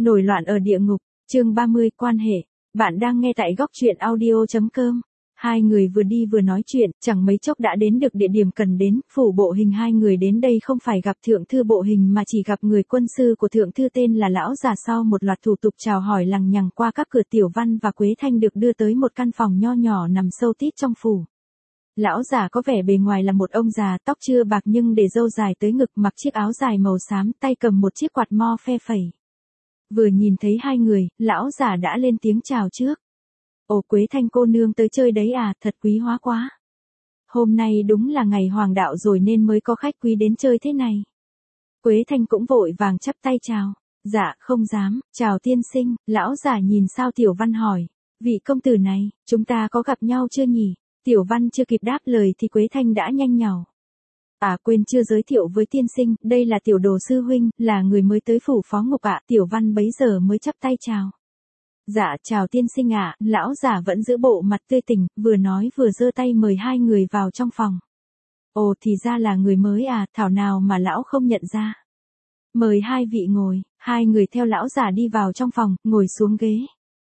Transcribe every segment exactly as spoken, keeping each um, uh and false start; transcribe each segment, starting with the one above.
Nổi loạn ở địa ngục, chương ba mươi, quan hệ. Bạn đang nghe tại góc truyện audio chấm com. Hai người vừa đi vừa nói chuyện, chẳng mấy chốc đã đến được địa điểm cần đến, phủ bộ hình. Hai người đến đây không phải gặp thượng thư bộ hình mà chỉ gặp người quân sư của thượng thư tên là Lão Già. Sau một loạt thủ tục chào hỏi lằng nhằng qua các cửa, Tiểu Văn và Quế Thanh được đưa tới một căn phòng nho nhỏ nằm sâu tít trong phủ. Lão già có vẻ bề ngoài là một ông già, tóc chưa bạc nhưng để râu dài tới ngực, mặc chiếc áo dài màu xám, tay cầm một chiếc quạt mo phe phẩy. Vừa nhìn thấy hai người, lão già đã lên tiếng chào trước. Ồ, Quế Thanh cô nương tới chơi đấy à, thật quý hóa quá. Hôm nay đúng là ngày hoàng đạo rồi nên mới có khách quý đến chơi thế này. Quế Thanh cũng vội vàng chắp tay chào. Dạ, không dám, chào tiên sinh. Lão già nhìn sao Tiểu Văn hỏi. Vị công tử này, chúng ta có gặp nhau chưa nhỉ? Tiểu Văn chưa kịp đáp lời thì Quế Thanh đã nhanh nhảu. À, quên chưa giới thiệu với tiên sinh, đây là Tiểu Đồ sư huynh, là người mới tới phủ Phó Ngục ạ. Tiểu Văn bấy giờ mới chắp tay chào. Dạ, chào tiên sinh ạ. Lão già vẫn giữ bộ mặt tươi tỉnh, vừa nói vừa giơ tay mời hai người vào trong phòng. Ồ, thì ra là người mới à, thảo nào mà lão không nhận ra. Mời hai vị ngồi. Hai người theo lão già đi vào trong phòng, ngồi xuống ghế.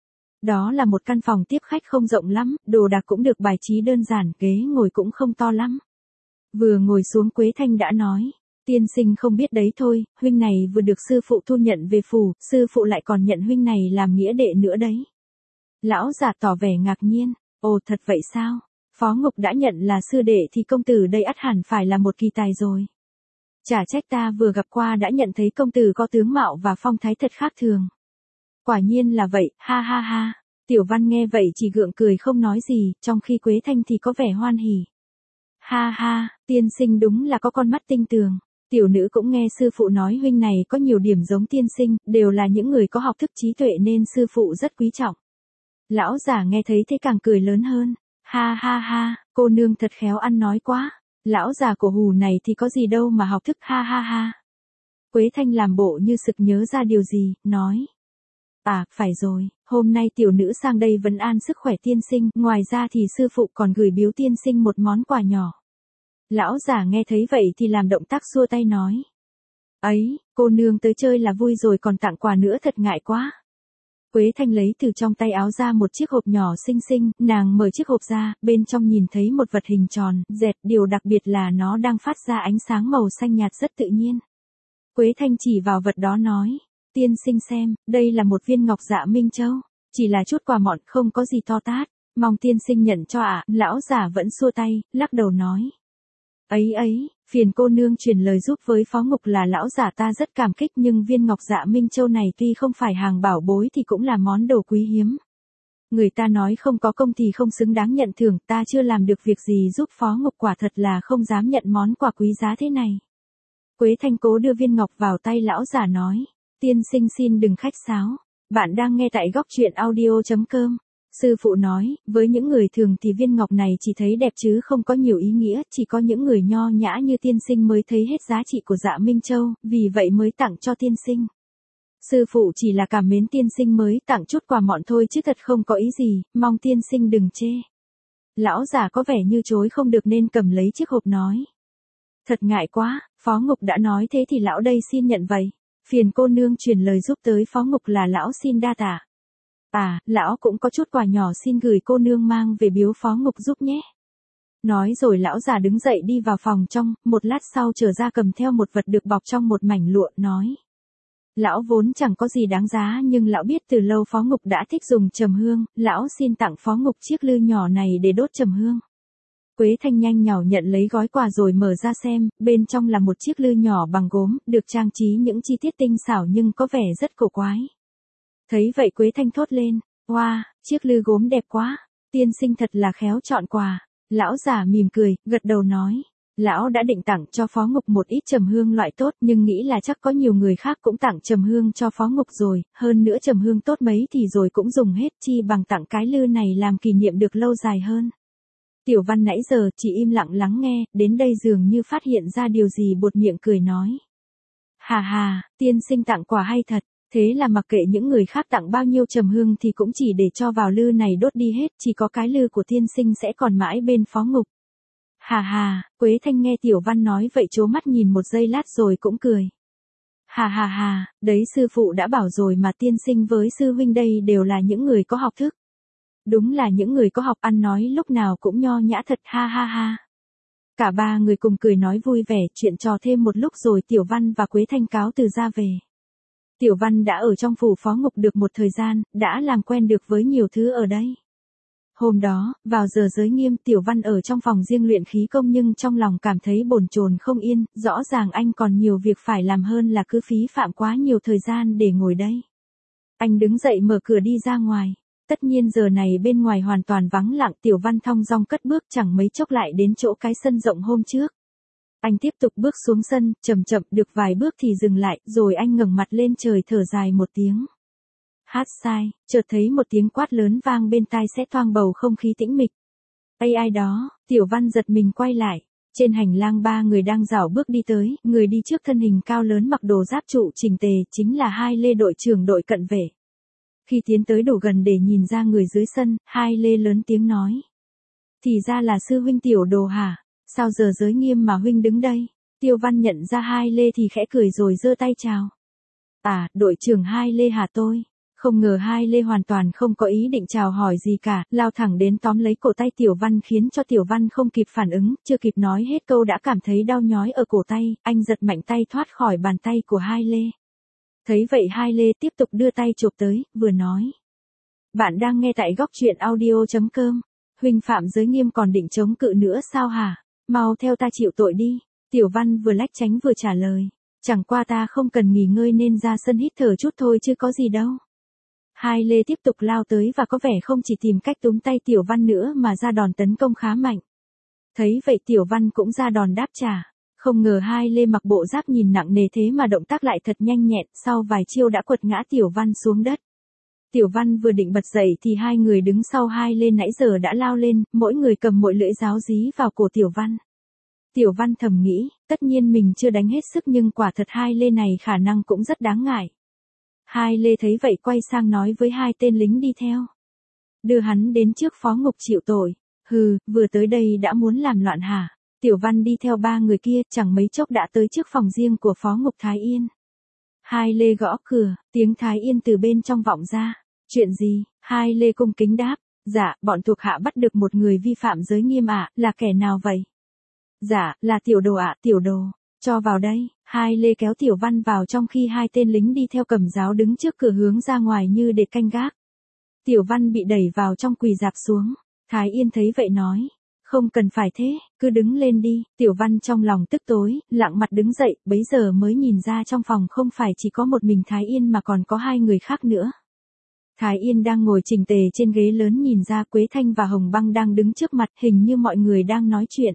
Đó là một căn phòng tiếp khách không rộng lắm, đồ đạc cũng được bài trí đơn giản, ghế ngồi cũng không to lắm. Vừa ngồi xuống Quế Thanh đã nói, tiên sinh không biết đấy thôi, huynh này vừa được sư phụ thu nhận về phủ, sư phụ lại còn nhận huynh này làm nghĩa đệ nữa đấy. Lão già tỏ vẻ ngạc nhiên, ồ thật vậy sao, Phó Ngục đã nhận là sư đệ thì công tử đây ắt hẳn phải là một kỳ tài rồi. Chả trách ta vừa gặp qua đã nhận thấy công tử có tướng mạo và phong thái thật khác thường. Quả nhiên là vậy, ha ha ha. Tiểu Văn nghe vậy chỉ gượng cười không nói gì, trong khi Quế Thanh thì có vẻ hoan hỉ. Ha ha, tiên sinh đúng là có con mắt tinh tường. Tiểu nữ cũng nghe sư phụ nói huynh này có nhiều điểm giống tiên sinh, đều là những người có học thức trí tuệ nên sư phụ rất quý trọng. Lão già nghe thấy thế càng cười lớn hơn. Ha ha ha, cô nương thật khéo ăn nói quá. Lão già cổ hù này thì có gì đâu mà học thức, ha ha ha. Quế Thanh làm bộ như sực nhớ ra điều gì, nói. À, phải rồi, hôm nay tiểu nữ sang đây vấn an sức khỏe tiên sinh, ngoài ra thì sư phụ còn gửi biếu tiên sinh một món quà nhỏ. Lão già nghe thấy vậy thì làm động tác xua tay nói. Ấy, cô nương tới chơi là vui rồi còn tặng quà nữa thật ngại quá. Quế Thanh lấy từ trong tay áo ra một chiếc hộp nhỏ xinh xinh, nàng mở chiếc hộp ra, bên trong nhìn thấy một vật hình tròn, dẹt, điều đặc biệt là nó đang phát ra ánh sáng màu xanh nhạt rất tự nhiên. Quế Thanh chỉ vào vật đó nói. Tiên sinh xem, đây là một viên ngọc dạ Minh Châu, chỉ là chút quà mọn không có gì to tát, mong tiên sinh nhận cho ạ. À. Lão già vẫn xua tay, lắc đầu nói. Ấy ấy, phiền cô nương truyền lời giúp với Phó Ngục là lão già ta rất cảm kích nhưng viên ngọc dạ Minh Châu này tuy không phải hàng bảo bối thì cũng là món đồ quý hiếm. Người ta nói không có công thì không xứng đáng nhận thưởng, ta chưa làm được việc gì giúp Phó Ngục quả thật là không dám nhận món quà quý giá thế này. Quế Thanh cố đưa viên ngọc vào tay lão già nói. Tiên sinh xin đừng khách sáo. Bạn đang nghe tại góc truyện audio chấm com. Sư phụ nói, với những người thường thì viên ngọc này chỉ thấy đẹp chứ không có nhiều ý nghĩa, chỉ có những người nho nhã như tiên sinh mới thấy hết giá trị của dạ Minh Châu, vì vậy mới tặng cho tiên sinh. Sư phụ chỉ là cảm mến tiên sinh mới tặng chút quà mọn thôi chứ thật không có ý gì, mong tiên sinh đừng chê. Lão già có vẻ như chối không được nên cầm lấy chiếc hộp nói. Thật ngại quá, Phó Ngục đã nói thế thì lão đây xin nhận vậy. Phiền cô nương truyền lời giúp tới Phó Ngục là lão xin đa tạ. À, lão cũng có chút quà nhỏ xin gửi cô nương mang về biếu Phó Ngục giúp nhé. Nói rồi lão già đứng dậy đi vào phòng trong, một lát sau trở ra cầm theo một vật được bọc trong một mảnh lụa, nói. Lão vốn chẳng có gì đáng giá nhưng lão biết từ lâu Phó Ngục đã thích dùng trầm hương, lão xin tặng Phó Ngục chiếc lư nhỏ này để đốt trầm hương. Quế Thanh nhanh nhảu nhận lấy gói quà rồi mở ra xem, bên trong là một chiếc lư nhỏ bằng gốm, được trang trí những chi tiết tinh xảo nhưng có vẻ rất cổ quái. Thấy vậy Quế Thanh thốt lên, wow, chiếc lư gốm đẹp quá, tiên sinh thật là khéo chọn quà. Lão già mỉm cười, gật đầu nói, lão đã định tặng cho Phó Ngục một ít trầm hương loại tốt nhưng nghĩ là chắc có nhiều người khác cũng tặng trầm hương cho Phó Ngục rồi, hơn nữa trầm hương tốt mấy thì rồi cũng dùng hết, chi bằng tặng cái lư này làm kỷ niệm được lâu dài hơn. Tiểu Văn nãy giờ chỉ im lặng lắng nghe, đến đây dường như phát hiện ra điều gì buột miệng cười nói. Hà hà, tiên sinh tặng quà hay thật, thế là mặc kệ những người khác tặng bao nhiêu trầm hương thì cũng chỉ để cho vào lư này đốt đi hết, chỉ có cái lư của tiên sinh sẽ còn mãi bên Phó Ngục. Hà hà, Quế Thanh nghe Tiểu Văn nói vậy trố mắt nhìn một giây lát rồi cũng cười. Hà hà hà, đấy sư phụ đã bảo rồi mà tiên sinh với sư huynh đây đều là những người có học thức. Đúng là những người có học ăn nói lúc nào cũng nho nhã thật ha ha ha. Cả ba người cùng cười nói vui vẻ, chuyện trò thêm một lúc rồi Tiểu Văn và Quế Thanh cáo từ ra về. Tiểu Văn đã ở trong phủ phó ngục được một thời gian, đã làm quen được với nhiều thứ ở đây. Hôm đó, vào giờ giới nghiêm Tiểu Văn ở trong phòng riêng luyện khí công nhưng trong lòng cảm thấy bồn chồn không yên, rõ ràng anh còn nhiều việc phải làm hơn là cứ phí phạm quá nhiều thời gian để ngồi đây. Anh đứng dậy mở cửa đi ra ngoài. Tất nhiên giờ này bên ngoài hoàn toàn vắng lặng, Tiểu Văn thong dong cất bước chẳng mấy chốc lại đến chỗ cái sân rộng hôm trước. Anh tiếp tục bước xuống sân, chậm chậm được vài bước thì dừng lại, rồi anh ngẩng mặt lên trời thở dài một tiếng. Hát sai, chợt thấy một tiếng quát lớn vang bên tai xé toang bầu không khí tĩnh mịch. Ây ai đó, Tiểu Văn giật mình quay lại. Trên hành lang ba người đang rảo bước đi tới, người đi trước thân hình cao lớn mặc đồ giáp trụ chỉnh tề chính là Hai Lê đội trưởng đội cận vệ. Khi tiến tới đủ gần để nhìn ra người dưới sân, Hai Lê lớn tiếng nói. Thì ra là sư huynh Tiểu Đồ hả? Sao giờ giới nghiêm mà huynh đứng đây? Tiêu Văn nhận ra Hai Lê thì khẽ cười rồi giơ tay chào. À, đội trưởng Hai Lê hả tôi? Không ngờ Hai Lê hoàn toàn không có ý định chào hỏi gì cả, lao thẳng đến tóm lấy cổ tay Tiểu Văn khiến cho Tiểu Văn không kịp phản ứng, chưa kịp nói hết câu đã cảm thấy đau nhói ở cổ tay, anh giật mạnh tay thoát khỏi bàn tay của Hai Lê. Thấy vậy Hai Lê tiếp tục đưa tay chộp tới, vừa nói. Bạn đang nghe tại góc truyện audio chấm com. Huynh phạm giới nghiêm còn định chống cự nữa sao hả? Mau theo ta chịu tội đi. Tiểu Văn vừa lách tránh vừa trả lời. Chẳng qua ta không cần nghỉ ngơi nên ra sân hít thở chút thôi chứ có gì đâu. Hai Lê tiếp tục lao tới và có vẻ không chỉ tìm cách túm tay Tiểu Văn nữa mà ra đòn tấn công khá mạnh. Thấy vậy Tiểu Văn cũng ra đòn đáp trả. Không ngờ Hai Lê mặc bộ giáp nhìn nặng nề thế mà động tác lại thật nhanh nhẹn, sau vài chiêu đã quật ngã Tiểu Văn xuống đất. Tiểu Văn vừa định bật dậy thì hai người đứng sau Hai Lê nãy giờ đã lao lên, mỗi người cầm mỗi lưỡi giáo dí vào cổ Tiểu Văn. Tiểu Văn thầm nghĩ, tất nhiên mình chưa đánh hết sức nhưng quả thật Hai Lê này khả năng cũng rất đáng ngại. Hai Lê thấy vậy quay sang nói với hai tên lính đi theo. Đưa hắn đến trước phó ngục chịu tội. Hừ, vừa tới đây đã muốn làm loạn hả? Tiểu Văn đi theo ba người kia chẳng mấy chốc đã tới trước phòng riêng của phó ngục Thái Yên. Hai Lê gõ cửa, tiếng Thái Yên từ bên trong vọng ra. Chuyện gì? Hai Lê cung kính đáp. Dạ, bọn thuộc hạ bắt được một người vi phạm giới nghiêm ạ, là kẻ nào vậy? Dạ, là Tiểu Đồ ạ, Tiểu Đồ. Cho vào đây. Hai Lê kéo Tiểu Văn vào trong khi hai tên lính đi theo cầm giáo đứng trước cửa hướng ra ngoài như để canh gác. Tiểu Văn bị đẩy vào trong quỳ rạp xuống. Thái Yên thấy vậy nói. Không cần phải thế, cứ đứng lên đi. Tiểu Văn trong lòng tức tối, lặng mặt đứng dậy, bấy giờ mới nhìn ra trong phòng không phải chỉ có một mình Thái Yên mà còn có hai người khác nữa. Thái Yên đang ngồi chỉnh tề trên ghế lớn nhìn ra Quế Thanh và Hồng Băng đang đứng trước mặt hình như mọi người đang nói chuyện.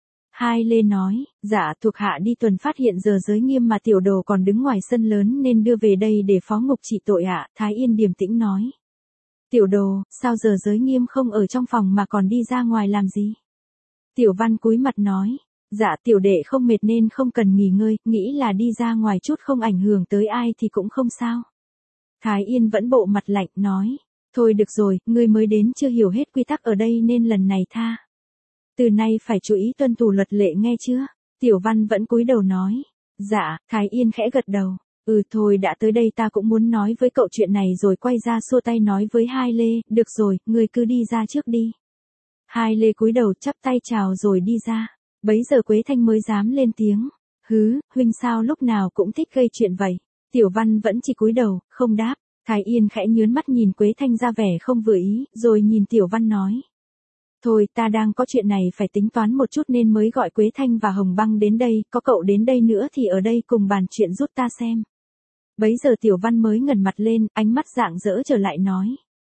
Hai Lê nói, dạ thuộc hạ đi tuần phát hiện giờ giới nghiêm mà Tiểu Đồ còn đứng ngoài sân lớn nên đưa về đây để phó ngục trị tội ạ. Thái Yên điềm tĩnh nói. Tiểu Đồ, sao giờ giới nghiêm không ở trong phòng mà còn đi ra ngoài làm gì? Tiểu Văn cúi mặt nói, dạ tiểu đệ không mệt nên không cần nghỉ ngơi, nghĩ là đi ra ngoài chút không ảnh hưởng tới ai thì cũng không sao. Thái Yên vẫn bộ mặt lạnh nói, thôi được rồi, ngươi mới đến chưa hiểu hết quy tắc ở đây nên lần này tha. Từ nay phải chú ý tuân thủ luật lệ nghe chưa? Tiểu Văn vẫn cúi đầu nói, dạ, Thái Yên khẽ gật đầu, ừ thôi đã tới đây ta cũng muốn nói với cậu chuyện này rồi quay ra xua tay nói với Hai Lê, được rồi, ngươi cứ đi ra trước đi. Hai Lê cúi đầu chắp tay chào rồi đi ra, bấy giờ Quế Thanh mới dám lên tiếng, hứ, huynh sao lúc nào cũng thích gây chuyện vậy? Tiểu Văn vẫn chỉ cúi đầu, không đáp. Thái Yên khẽ nhướng mắt nhìn Quế Thanh ra vẻ không vừa ý, rồi nhìn Tiểu Văn nói. Thôi ta đang có chuyện này phải tính toán một chút nên mới gọi Quế Thanh và Hồng Băng đến đây, có cậu đến đây nữa thì ở đây cùng bàn chuyện giúp ta xem. Bấy giờ Tiểu Văn mới ngẩng mặt lên, ánh mắt rạng rỡ trở lại nói.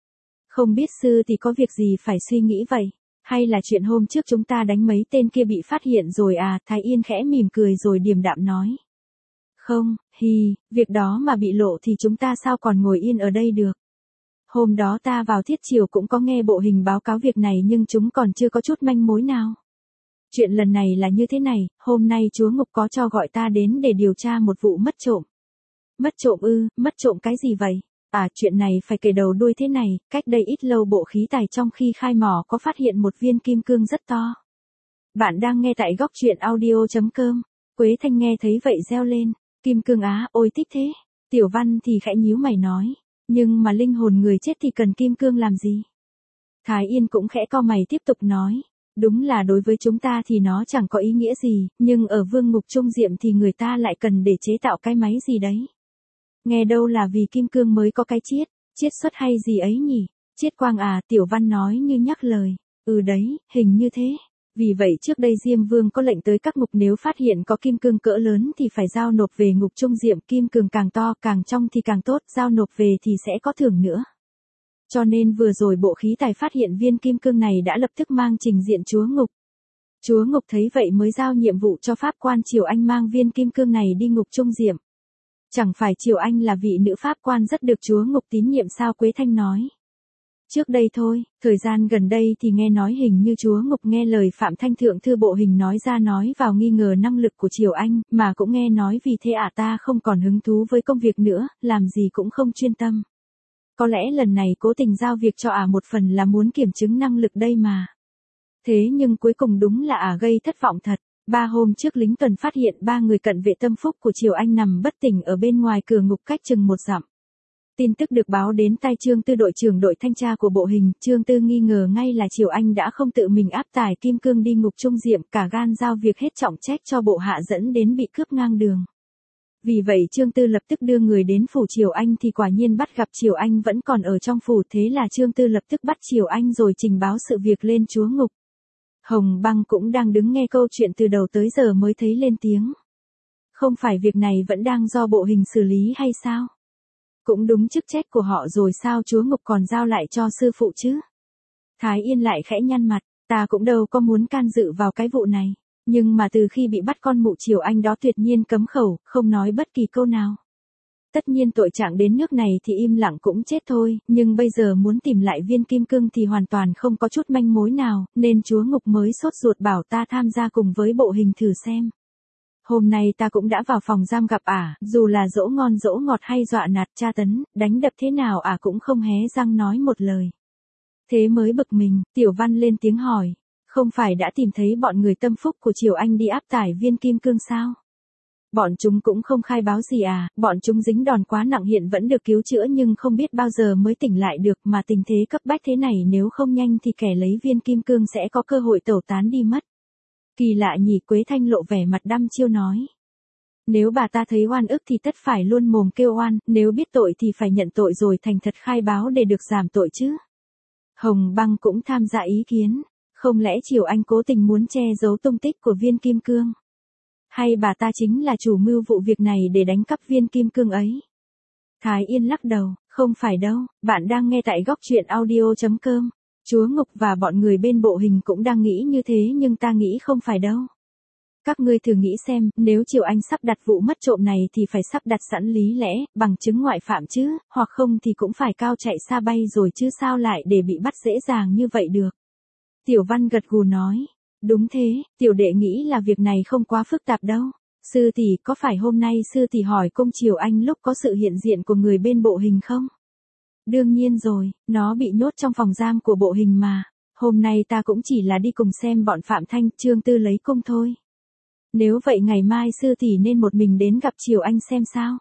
Không biết sư thì có việc gì phải suy nghĩ vậy? Hay là chuyện hôm trước chúng ta đánh mấy tên kia bị phát hiện rồi à? Thái Yên khẽ mỉm cười rồi điềm đạm nói. Không, hi, việc đó mà bị lộ thì chúng ta sao còn ngồi yên ở đây được. Hôm đó ta vào thiết triều cũng có nghe bộ hình báo cáo việc này nhưng chúng còn chưa có chút manh mối nào. Chuyện lần này là như thế này, hôm nay chúa ngục có cho gọi ta đến để điều tra một vụ mất trộm. Mất trộm ư, mất trộm cái gì vậy? À, chuyện này phải kể đầu đuôi thế này, cách đây ít lâu bộ khí tài trong khi khai mỏ có phát hiện một viên kim cương rất to. Bạn đang nghe tại góc truyện audio chấm com. Quế Thanh nghe thấy vậy reo lên. Kim cương á, ôi thích thế. Tiểu Văn thì khẽ nhíu mày nói. Nhưng mà linh hồn người chết thì cần kim cương làm gì? Thái Yên cũng khẽ cau mày tiếp tục nói. Đúng là đối với chúng ta thì nó chẳng có ý nghĩa gì, nhưng ở vương ngục Trung Diệm thì người ta lại cần để chế tạo cái máy gì đấy. Nghe đâu là vì kim cương mới có cái chiết, chiết xuất hay gì ấy nhỉ? Chiết quang à, Tiểu Văn nói như nhắc lời. Ừ đấy, hình như thế. Vì vậy trước đây Diêm Vương có lệnh tới các ngục nếu phát hiện có kim cương cỡ lớn thì phải giao nộp về ngục Trung Diệm, kim cương càng to càng trong thì càng tốt, giao nộp về thì sẽ có thưởng nữa. Cho nên vừa rồi bộ khí tài phát hiện viên kim cương này đã lập tức mang trình diện chúa ngục. Chúa ngục thấy vậy mới giao nhiệm vụ cho pháp quan Triều Anh mang viên kim cương này đi ngục Trung Diệm. Chẳng phải Triều Anh là vị nữ pháp quan rất được chúa ngục tín nhiệm sao? Quế Thanh nói. Trước đây thôi, thời gian gần đây thì nghe nói hình như chúa ngục nghe lời Phạm Thanh Thượng thư bộ hình nói ra nói vào nghi ngờ năng lực của Triều Anh, mà cũng nghe nói vì thế ả ta không còn hứng thú với công việc nữa, làm gì cũng không chuyên tâm. Có lẽ lần này cố tình giao việc cho ả một phần là muốn kiểm chứng năng lực đây mà. Thế nhưng cuối cùng đúng là ả gây thất vọng thật. Ba hôm trước lính tuần phát hiện ba người cận vệ tâm phúc của Triều Anh nằm bất tỉnh ở bên ngoài cửa ngục cách chừng một dặm. Tin tức được báo đến tai Trương Tư, đội trưởng đội thanh tra của bộ hình. Trương Tư nghi ngờ ngay là Triều Anh đã không tự mình áp tải kim cương đi ngục Trung Diệm, cả gan giao việc hết trọng trách cho bộ hạ dẫn đến bị cướp ngang đường. Vì vậy Trương Tư lập tức đưa người đến phủ Triều Anh thì quả nhiên bắt gặp Triều Anh vẫn còn ở trong phủ, thế là Trương Tư lập tức bắt Triều Anh rồi trình báo sự việc lên chúa ngục. Hồng Băng cũng đang đứng nghe câu chuyện từ đầu tới giờ mới thấy lên tiếng. Không phải việc này vẫn đang do bộ hình xử lý hay sao? Cũng đúng chức trách của họ rồi sao chúa ngục còn giao lại cho sư phụ chứ? Thái Yên lại khẽ nhăn mặt, ta cũng đâu có muốn can dự vào cái vụ này. Nhưng mà từ khi bị bắt con mụ Triều Anh đó tuyệt nhiên cấm khẩu, không nói bất kỳ câu nào. Tất nhiên tội trạng đến nước này thì im lặng cũng chết thôi, nhưng bây giờ muốn tìm lại viên kim cương thì hoàn toàn không có chút manh mối nào, nên chúa ngục mới sốt ruột bảo ta tham gia cùng với bộ hình thử xem. Hôm nay ta cũng đã vào phòng giam gặp ả, dù là dỗ ngon dỗ ngọt hay dọa nạt tra tấn, đánh đập thế nào ả cũng không hé răng nói một lời. Thế mới bực mình, Tiểu Văn lên tiếng hỏi. Không phải đã tìm thấy bọn người tâm phúc của Triều Anh đi áp tải viên kim cương sao? Bọn chúng cũng không khai báo gì à, bọn chúng dính đòn quá nặng hiện vẫn được cứu chữa nhưng không biết bao giờ mới tỉnh lại được, mà tình thế cấp bách thế này nếu không nhanh thì kẻ lấy viên kim cương sẽ có cơ hội tẩu tán đi mất. Kỳ lạ nhỉ, Quế Thanh lộ vẻ mặt đăm chiêu nói. Nếu bà ta thấy oan ức thì tất phải luôn mồm kêu oan, nếu biết tội thì phải nhận tội rồi thành thật khai báo để được giảm tội chứ. Hồng Băng cũng tham gia ý kiến. Không lẽ Triều Anh cố tình muốn che giấu tung tích của viên kim cương? Hay bà ta chính là chủ mưu vụ việc này để đánh cắp viên kim cương ấy? Thái Yên lắc đầu, không phải đâu, bạn đang nghe tại góc truyện audio chấm com. Chúa ngục và bọn người bên bộ hình cũng đang nghĩ như thế nhưng ta nghĩ không phải đâu. Các ngươi thử nghĩ xem, nếu Triều Anh sắp đặt vụ mất trộm này thì phải sắp đặt sẵn lý lẽ, bằng chứng ngoại phạm chứ, hoặc không thì cũng phải cao chạy xa bay rồi chứ sao lại để bị bắt dễ dàng như vậy được. Tiểu Văn gật gù nói, đúng thế, tiểu đệ nghĩ là việc này không quá phức tạp đâu. Sư tỷ, có phải hôm nay sư tỷ hỏi cung Triều Anh lúc có sự hiện diện của người bên bộ hình không? Đương nhiên rồi, nó bị nhốt trong phòng giam của bộ hình mà. Hôm nay ta cũng chỉ là đi cùng xem bọn Phạm Thanh, Trương Tư lấy cung thôi. Nếu vậy ngày mai sư tỷ nên một mình đến gặp Triều Anh xem sao.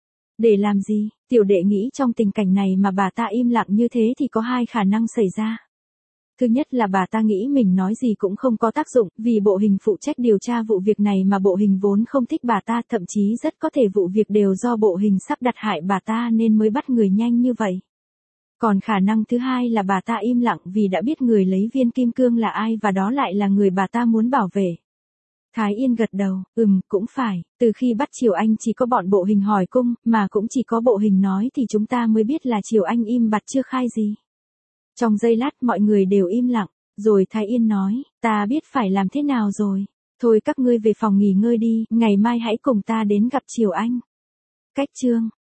Để làm gì? Tiểu đệ nghĩ trong tình cảnh này mà bà ta im lặng như thế thì có hai khả năng xảy ra. Thứ nhất là bà ta nghĩ mình nói gì cũng không có tác dụng, vì bộ hình phụ trách điều tra vụ việc này mà bộ hình vốn không thích bà ta, thậm chí rất có thể vụ việc đều do bộ hình sắp đặt hại bà ta nên mới bắt người nhanh như vậy. Còn khả năng thứ hai là bà ta im lặng vì đã biết người lấy viên kim cương là ai và đó lại là người bà ta muốn bảo vệ. Thái Yên gật đầu, ừm, cũng phải, từ khi bắt Triều Anh chỉ có bọn bộ hình hỏi cung, mà cũng chỉ có bộ hình nói thì chúng ta mới biết là Triều Anh im bặt chưa khai gì. Trong giây lát mọi người đều im lặng, rồi Thái Yên nói, ta biết phải làm thế nào rồi. Thôi các ngươi về phòng nghỉ ngơi đi, ngày mai hãy cùng ta đến gặp Triều Anh. Cách chương